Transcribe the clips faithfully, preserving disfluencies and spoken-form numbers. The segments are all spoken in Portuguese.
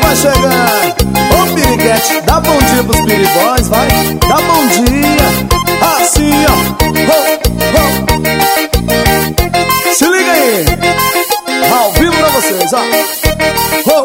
vai chegando. Ô piriguete, dá bom dia pros piribóis, vai. Dá bom dia, assim ó. Ho, ho. Se liga aí, ao vivo pra vocês, ó. Ho.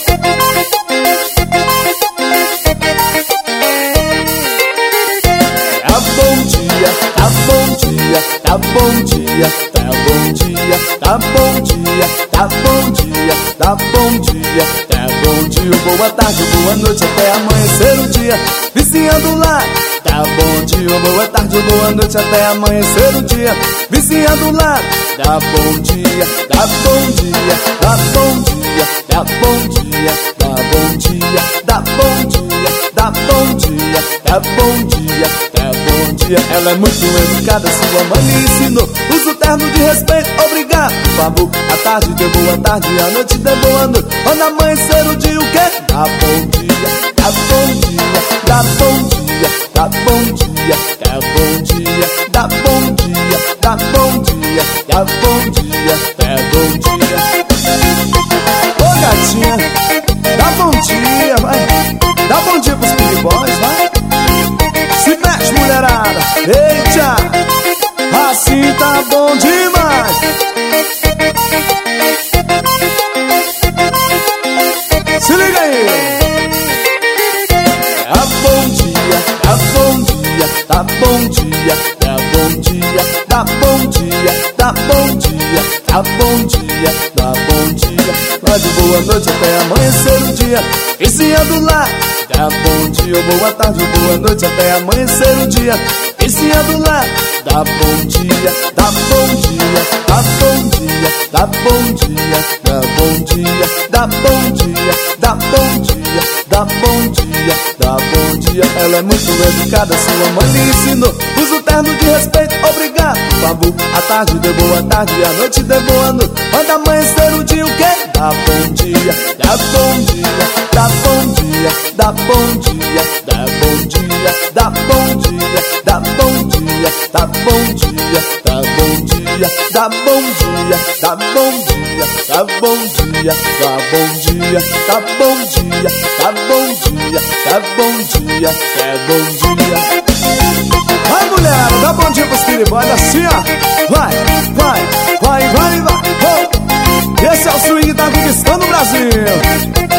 Tá bom dia, tá bom dia, tá bom dia, tá bom dia, tá bom dia, tá bom dia, tá bom dia, tá bom dia, boa tarde, boa noite, até amanhecer o dia, viciando lá. Tá bom dia, boa tarde, boa noite, até amanhecer o dia, viciando lá. Tá bom dia, tá bom dia, tá bom dia, tá bom dia, tá bom dia, tá bom dia, tá bom dia, tá bom dia, tá bom dia. Ela é muito educada, sua mãe lhe ensinou. Usa o termo de respeito, obrigado, por favor. A tarde dê boa tarde, a noite dê boa noite. Quando amanhecer o dia, o quê? Tá bom dia, tá bom dia, tá bom dia, tá bom dia, tá bom dia, tá bom dia, tá bom dia, tá bom dia, tá bom dia. Ô gatinha, dá bom dia, vai. Dá bom dia pros piribóis, vai. Se mexe, mulherada. Eita, assim tá bom demais. Se liga aí. Tá bom dia, tá bom dia, tá bom dia, tá bom dia, tá bom dia, tá bom dia, tá bom dia, tá bom dia. Vai de boa noite até amanhecer o dia, viciando lá. Tá bom dia, boa tarde, boa noite, até amanhecer o dia, viciando lá. Tá bom dia, tá bom dia, tá bom dia, tá bom dia, tá bom dia, tá bom dia, tá bom dia, tá bom dia, tá bom dia. Ela é muito educada, sua mãe lhe ensinou. Usa o termo de respeito, obrigado, por favor. A tarde dê boa tarde, a noite dê boa noite. Quando amanhecer o dia, o quê? Tá bom dia, tá bom dia, tá bom dia, tá bom dia, tá bom dia, tá bom dia, tá bom dia, tá bom dia, tá bom dia, tá bom dia, tá bom dia, tá bom dia, tá bom dia, tá bom dia, tá bom dia, tá bom dia, tá bom dia. Vai mulherada, dá bom dia pros piribóis, assim ó. Vai, vai, vai, vai, vai. Oh. Esse é o swing que tá conquistando o Brasil.